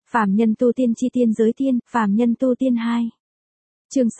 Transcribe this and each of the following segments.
Phàm nhân tu tiên chi tiên giới tiên, phàm nhân tu tiên 2. Chương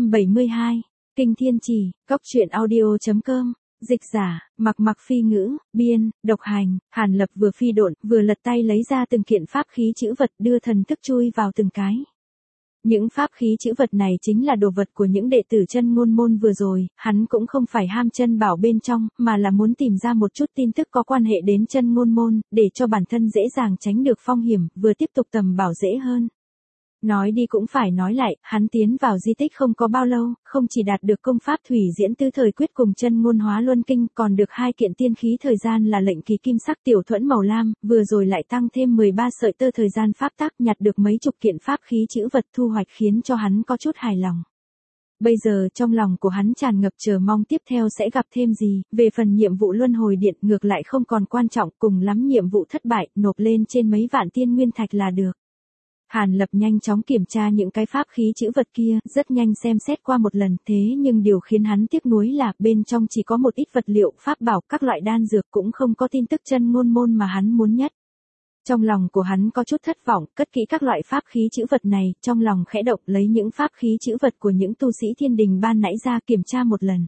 672. Kinh Thiên Chỉ, Cốc truyện audio.com. Dịch giả, Mặc Phi ngữ, biên, độc hành. Hàn Lập vừa phi độn, vừa lật tay lấy ra từng kiện pháp khí chữ vật, đưa thần thức chui vào từng cái. Những pháp khí chữ vật này chính là đồ vật của những đệ tử chân ngôn môn vừa rồi, hắn cũng không phải ham chân bảo bên trong, mà là muốn tìm ra một chút tin tức có quan hệ đến chân ngôn môn, để cho bản thân dễ dàng tránh được phong hiểm, vừa tiếp tục tầm bảo dễ hơn. Nói đi cũng phải nói lại, hắn tiến vào di tích không có bao lâu, không chỉ đạt được công pháp thủy diễn tứ thời quyết cùng chân ngôn hóa luân kinh, còn được 2 kiện tiên khí thời gian là lệnh kỳ kim sắc tiểu thuẫn màu lam, vừa rồi lại tăng thêm 13 sợi tơ thời gian pháp tắc, nhặt được mấy chục kiện pháp khí chữ vật thu hoạch khiến cho hắn có chút hài lòng. Bây giờ trong lòng của hắn tràn ngập chờ mong tiếp theo sẽ gặp thêm gì, về phần nhiệm vụ luân hồi điện ngược lại không còn quan trọng, cùng lắm nhiệm vụ thất bại, nộp lên trên mấy vạn tiên nguyên thạch là được. Hàn Lập nhanh chóng kiểm tra những cái pháp khí chữ vật kia, rất nhanh xem xét qua một lần, thế nhưng điều khiến hắn tiếc nuối là bên trong chỉ có một ít vật liệu pháp bảo, các loại đan dược, cũng không có tin tức chân ngôn môn mà hắn muốn nhất. Trong lòng của hắn có chút thất vọng, cất kỹ các loại pháp khí chữ vật này, trong lòng khẽ động lấy những pháp khí chữ vật của những tu sĩ thiên đình ban nãy ra kiểm tra một lần.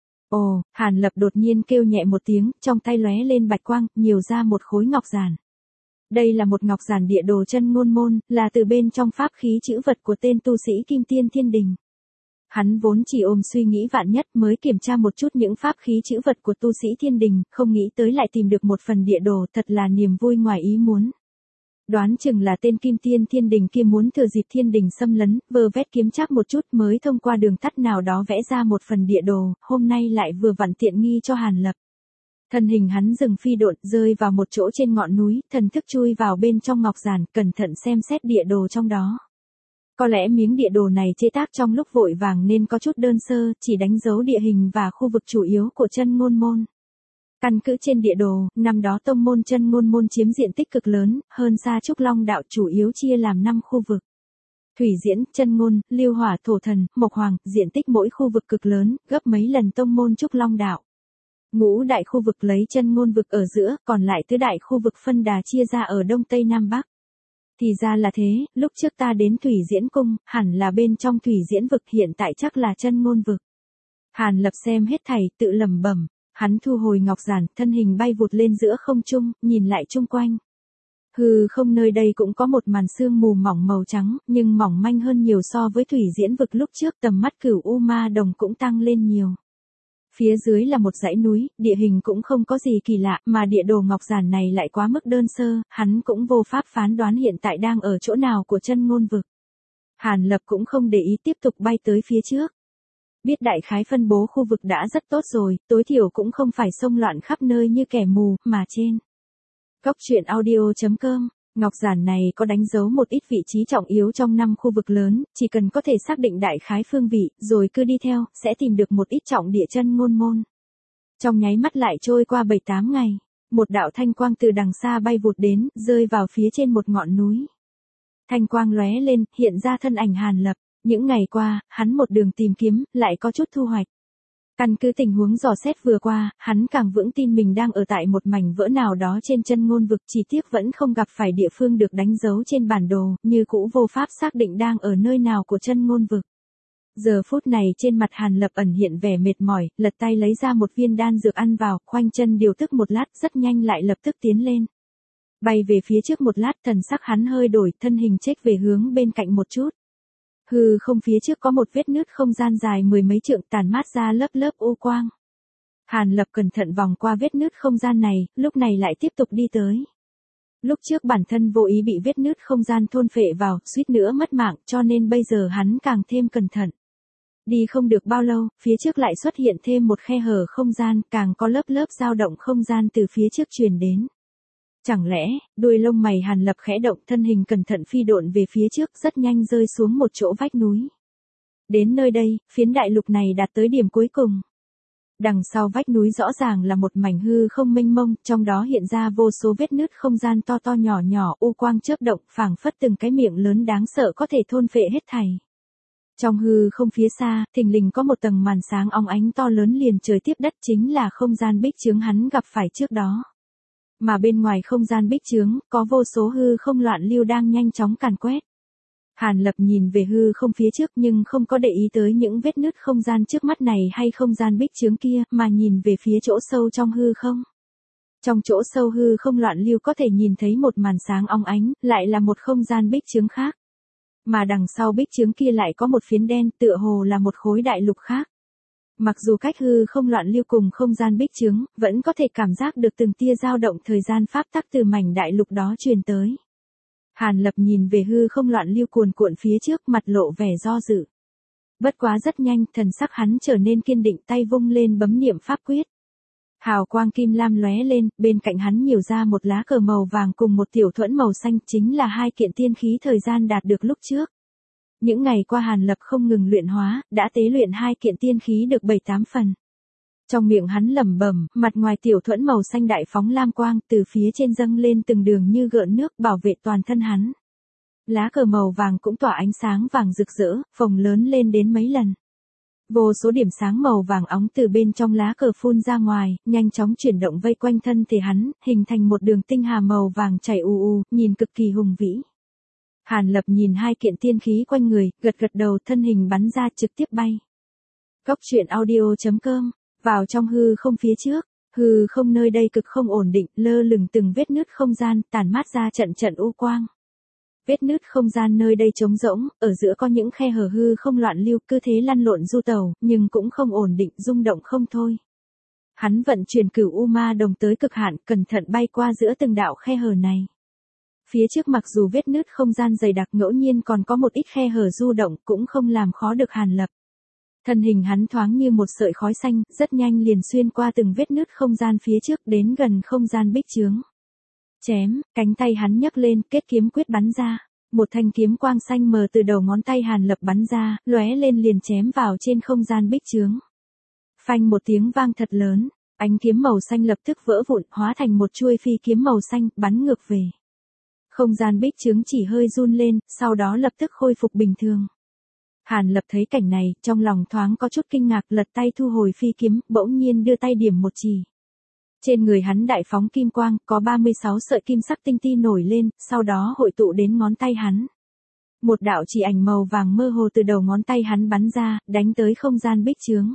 Ồ, Hàn Lập đột nhiên kêu nhẹ một tiếng, trong tay lóe lên bạch quang, nhiều ra một khối ngọc giản. Đây là một ngọc giản địa đồ chân ngôn môn, là từ bên trong pháp khí chữ vật của tên tu sĩ Kim Tiên Thiên Đình. Hắn vốn chỉ ôm suy nghĩ vạn nhất mới kiểm tra một chút những pháp khí chữ vật của tu sĩ Thiên Đình, không nghĩ tới lại tìm được một phần địa đồ, thật là niềm vui ngoài ý muốn. Đoán chừng là tên Kim Tiên Thiên Đình kia muốn thừa dịp Thiên Đình xâm lấn, vơ vét kiếm trác một chút mới thông qua đường tắt nào đó vẽ ra một phần địa đồ, hôm nay lại vừa vặn tiện nghi cho Hàn Lập. Thân hình hắn dừng phi độn, rơi vào một chỗ trên ngọn núi, thần thức chui vào bên trong ngọc giản, cẩn thận xem xét địa đồ trong đó. Có lẽ miếng địa đồ này chế tác trong lúc vội vàng nên có chút đơn sơ, chỉ đánh dấu địa hình và khu vực chủ yếu của chân ngôn môn. Căn cứ trên địa đồ, năm đó tông môn chân ngôn môn chiếm diện tích cực lớn, hơn xa Trúc Long đạo, chủ yếu chia làm 5 khu vực. Thủy diễn, chân ngôn, lưu hỏa, thổ thần, mộc hoàng, diện tích mỗi khu vực cực lớn, gấp mấy lần tông môn Trúc Long đạo. Ngũ đại khu vực lấy chân ngôn vực ở giữa, còn lại tứ đại khu vực phân đà chia ra ở đông tây nam bắc. Thì ra là thế, lúc trước ta đến thủy diễn cung, hẳn là bên trong thủy diễn vực, hiện tại chắc là chân ngôn vực. Hàn Lập xem hết thảy, tự lẩm bẩm, hắn thu hồi ngọc giản, thân hình bay vụt lên giữa không trung, nhìn lại chung quanh. Hừ, không, nơi đây cũng có một màn sương mù mỏng màu trắng, nhưng mỏng manh hơn nhiều so với thủy diễn vực lúc trước, tầm mắt Cửu U Ma Đồng cũng tăng lên nhiều. Phía dưới là một dãy núi, địa hình cũng không có gì kỳ lạ, mà địa đồ ngọc giản này lại quá mức đơn sơ, hắn cũng vô pháp phán đoán hiện tại đang ở chỗ nào của chân ngôn vực. Hàn Lập cũng không để ý, tiếp tục bay tới phía trước. Biết đại khái phân bố khu vực đã rất tốt rồi, tối thiểu cũng không phải xông loạn khắp nơi như kẻ mù, mà trên Cốc truyện audio.com. Ngọc giản này có đánh dấu một ít vị trí trọng yếu trong 5 khu vực lớn, chỉ cần có thể xác định đại khái phương vị, rồi cứ đi theo, sẽ tìm được một ít trọng địa chân ngôn môn. Trong nháy mắt lại trôi qua 7-8 ngày, một đạo thanh quang từ đằng xa bay vụt đến, rơi vào phía trên một ngọn núi. Thanh quang lóe lên, hiện ra thân ảnh Hàn Lập. Những ngày qua, hắn một đường tìm kiếm, lại có chút thu hoạch. Căn cứ tình huống dò xét vừa qua, hắn càng vững tin mình đang ở tại một mảnh vỡ nào đó trên chân ngôn vực, chỉ tiếc vẫn không gặp phải địa phương được đánh dấu trên bản đồ, như cũ vô pháp xác định đang ở nơi nào của chân ngôn vực. Giờ phút này trên mặt Hàn Lập ẩn hiện vẻ mệt mỏi, lật tay lấy ra một viên đan dược ăn vào, khoanh chân điều tức một lát, rất nhanh lại lập tức tiến lên. Bay về phía trước một lát, thần sắc hắn hơi đổi, thân hình chếch về hướng bên cạnh một chút. Hừ, không, phía trước có một vết nứt không gian dài 10 mấy trượng, tàn mát ra lớp lớp u quang. Hàn Lập cẩn thận vòng qua vết nứt không gian này, lúc này lại tiếp tục đi tới. Lúc trước bản thân vô ý bị vết nứt không gian thôn phệ vào, suýt nữa mất mạng, cho nên bây giờ hắn càng thêm cẩn thận. Đi không được bao lâu, phía trước lại xuất hiện thêm một khe hở không gian, càng có lớp lớp dao động không gian từ phía trước truyền đến. Chẳng lẽ, đuôi lông mày Hàn Lập khẽ động, thân hình cẩn thận phi độn về phía trước, rất nhanh rơi xuống một chỗ vách núi. Đến nơi đây, phiến đại lục này đạt tới điểm cuối cùng. Đằng sau vách núi rõ ràng là một mảnh hư không mênh mông, trong đó hiện ra vô số vết nứt không gian to to nhỏ nhỏ, u quang chớp động, phảng phất từng cái miệng lớn đáng sợ có thể thôn phệ hết thảy. Trong hư không phía xa, thình lình có một tầng màn sáng óng ánh to lớn liền trời tiếp đất, chính là không gian bích chướng hắn gặp phải trước đó. Mà bên ngoài không gian bích chướng, có vô số hư không loạn lưu đang nhanh chóng càn quét. Hàn Lập nhìn về hư không phía trước nhưng không có để ý tới những vết nứt không gian trước mắt này hay không gian bích chướng kia, mà nhìn về phía chỗ sâu trong hư không. Trong chỗ sâu hư không loạn lưu có thể nhìn thấy một màn sáng óng ánh, lại là một không gian bích chướng khác. Mà đằng sau bích chướng kia lại có một phiến đen, tựa hồ là một khối đại lục khác. Mặc dù cách hư không loạn lưu cùng không gian bích chướng, vẫn có thể cảm giác được từng tia dao động thời gian pháp tắc từ mảnh đại lục đó truyền tới. Hàn Lập nhìn về hư không loạn lưu cuồn cuộn phía trước, mặt lộ vẻ do dự. Bất quá rất nhanh, thần sắc hắn trở nên kiên định, tay vung lên bấm niệm pháp quyết. Hào quang kim lam lóe lên, bên cạnh hắn nhiều ra một lá cờ màu vàng cùng một tiểu thuẫn màu xanh, chính là hai kiện tiên khí thời gian đạt được lúc trước. Những ngày qua Hàn Lập không ngừng luyện hóa, đã tế luyện hai kiện tiên khí được 7-8 phần. Trong miệng hắn lẩm bẩm, mặt ngoài tiểu thuẫn màu xanh đại phóng lam quang, từ phía trên dâng lên từng đường như gợn nước, bảo vệ toàn thân hắn. Lá cờ màu vàng cũng tỏa ánh sáng vàng rực rỡ, phồng lớn lên đến mấy lần. Vô số điểm sáng màu vàng óng từ bên trong lá cờ phun ra ngoài, nhanh chóng chuyển động vây quanh thân thể hắn, hình thành một đường tinh hà màu vàng chảy u u, nhìn cực kỳ hùng vĩ. Hàn Lập nhìn hai kiện tiên khí quanh người, gật gật đầu, thân hình bắn ra trực tiếp bay. Cốc truyện audio.com, vào trong hư không phía trước, hư không nơi đây cực không ổn định, lơ lửng từng vết nứt không gian, tản mát ra trận trận u quang. Vết nứt không gian nơi đây trống rỗng, ở giữa có những khe hở hư không loạn lưu, cứ thế lăn lộn du tàu, nhưng cũng không ổn định, rung động không thôi. Hắn vận chuyển cửu u ma đồng tới cực hạn, cẩn thận bay qua giữa từng đạo khe hở này. Phía trước mặc dù vết nứt không gian dày đặc, ngẫu nhiên còn có một ít khe hở du động, cũng không làm khó được Hàn Lập. Thân hình hắn thoáng như một sợi khói xanh, rất nhanh liền xuyên qua từng vết nứt không gian phía trước đến gần không gian bích chướng. Chém, cánh tay hắn nhấc lên, kết kiếm quyết bắn ra. Một thanh kiếm quang xanh mờ từ đầu ngón tay Hàn Lập bắn ra, lóe lên liền chém vào trên không gian bích chướng. Phanh một tiếng vang thật lớn, ánh kiếm màu xanh lập tức vỡ vụn, hóa thành một chuôi phi kiếm màu xanh, bắn ngược về. Không gian bích chướng chỉ hơi run lên, sau đó lập tức khôi phục bình thường. Hàn Lập thấy cảnh này, trong lòng thoáng có chút kinh ngạc, lật tay thu hồi phi kiếm, bỗng nhiên đưa tay điểm một chỉ. Trên người hắn đại phóng kim quang, có 36 sợi kim sắc tinh ti nổi lên, sau đó hội tụ đến ngón tay hắn. Một đạo chỉ ảnh màu vàng mơ hồ từ đầu ngón tay hắn bắn ra, đánh tới không gian bích chướng.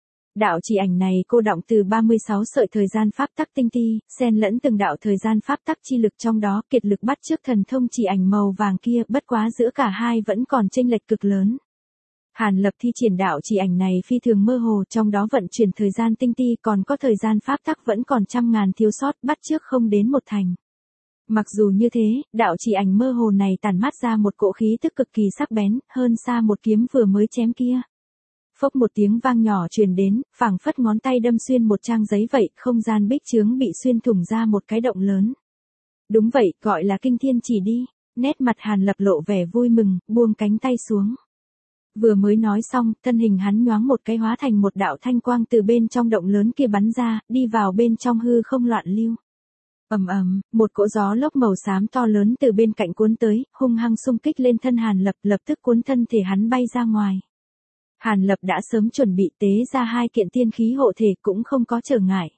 Đạo chỉ ảnh này cô đọng từ 36 sợi thời gian pháp tắc tinh ti, xen lẫn từng đạo thời gian pháp tắc chi lực trong đó, kiệt lực bắt chước thần thông chỉ ảnh màu vàng kia, bất quá giữa cả hai vẫn còn chênh lệch cực lớn. Hàn Lập thi triển đạo chỉ ảnh này phi thường mơ hồ, trong đó vận chuyển thời gian tinh ti, còn có thời gian pháp tắc vẫn còn trăm ngàn thiếu sót, bắt chước không đến một thành. Mặc dù như thế, đạo chỉ ảnh mơ hồ này tản mát ra một cỗ khí tức cực kỳ sắc bén, hơn xa một kiếm vừa mới chém kia. Phốc một tiếng vang nhỏ truyền đến, phảng phất ngón tay đâm xuyên một trang giấy vậy, không gian bích chướng bị xuyên thủng ra một cái động lớn. Đúng vậy, gọi là kinh thiên chỉ đi. Nét mặt Hàn Lập lộ vẻ vui mừng, buông cánh tay xuống. Vừa mới nói xong, thân hình hắn nhoáng một cái hóa thành một đạo thanh quang từ bên trong động lớn kia bắn ra, đi vào bên trong hư không loạn lưu. Ầm ầm, một cỗ gió lốc màu xám to lớn từ bên cạnh cuốn tới, hung hăng xung kích lên thân Hàn Lập, lập tức cuốn thân thể hắn bay ra ngoài. Hàn Lập đã sớm chuẩn bị tế ra hai kiện tiên khí hộ thể, cũng không có trở ngại.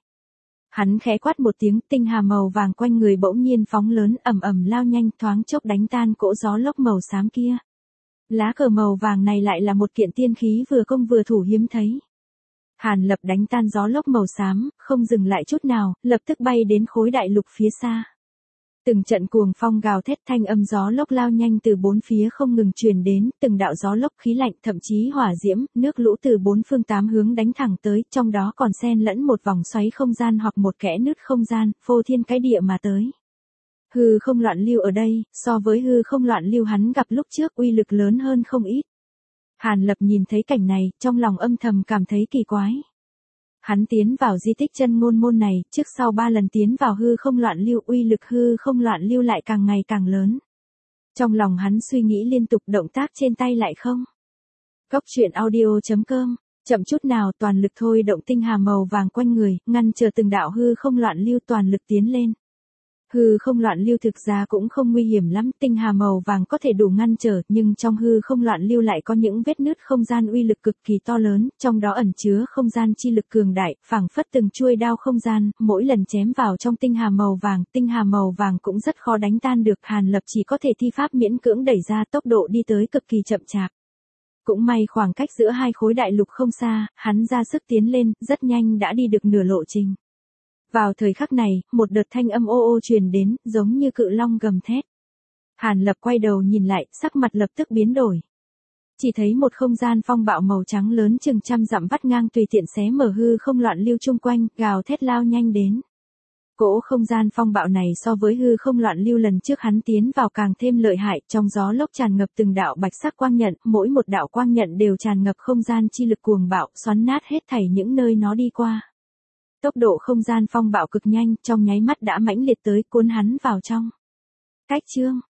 Hắn khẽ quát một tiếng, tinh hà màu vàng quanh người bỗng nhiên phóng lớn, ầm ầm lao nhanh, thoáng chốc đánh tan cỗ gió lốc màu xám kia. Lá cờ màu vàng này lại là một kiện tiên khí vừa công vừa thủ hiếm thấy. Hàn Lập đánh tan gió lốc màu xám, không dừng lại chút nào, lập tức bay đến khối đại lục phía xa. Từng trận cuồng phong gào thét, thanh âm gió lốc lao nhanh từ bốn phía không ngừng truyền đến, từng đạo gió lốc khí lạnh, thậm chí hỏa diễm, nước lũ từ bốn phương tám hướng đánh thẳng tới, trong đó còn xen lẫn một vòng xoáy không gian hoặc một kẽ nứt không gian, phô thiên cái địa mà tới. Hư không loạn lưu ở đây, so với hư không loạn lưu hắn gặp lúc trước, uy lực lớn hơn không ít. Hàn Lập nhìn thấy cảnh này, trong lòng âm thầm cảm thấy kỳ quái. Hắn tiến vào di tích chân ngôn môn này, trước sau 3 lần tiến vào hư không loạn lưu, uy lực hư không loạn lưu lại càng ngày càng lớn. Trong lòng hắn suy nghĩ liên tục, động tác trên tay lại không. Cốc truyện audio.com, chậm chút nào, toàn lực thôi động tinh hà màu vàng quanh người, ngăn chờ từng đạo hư không loạn lưu, toàn lực tiến lên. Hư không loạn lưu thực ra cũng không nguy hiểm lắm, tinh hà màu vàng có thể đủ ngăn trở, nhưng trong hư không loạn lưu lại có những vết nứt không gian uy lực cực kỳ to lớn, trong đó ẩn chứa không gian chi lực cường đại, phảng phất từng chuôi đao không gian, mỗi lần chém vào trong tinh hà màu vàng cũng rất khó đánh tan được, Hàn Lập chỉ có thể thi pháp miễn cưỡng đẩy ra, tốc độ đi tới cực kỳ chậm chạp. Cũng may khoảng cách giữa hai khối đại lục không xa, hắn ra sức tiến lên, rất nhanh đã đi được nửa lộ trình. Vào thời khắc này, một đợt thanh âm ô ô truyền đến, giống như cự long gầm thét. Hàn Lập quay đầu nhìn lại, sắc mặt lập tức biến đổi. Chỉ thấy một không gian phong bạo màu trắng lớn chừng trăm dặm vắt ngang tùy tiện xé mở hư không loạn lưu chung quanh, gào thét lao nhanh đến. Cỗ không gian phong bạo này so với hư không loạn lưu lần trước hắn tiến vào càng thêm lợi hại, trong gió lốc tràn ngập từng đạo bạch sắc quang nhận, mỗi một đạo quang nhận đều tràn ngập không gian chi lực cuồng bạo, xoắn nát hết thảy những nơi nó đi qua. Tốc độ không gian phong bạo cực nhanh, trong nháy mắt đã mãnh liệt tới cuốn hắn vào trong. Cách chương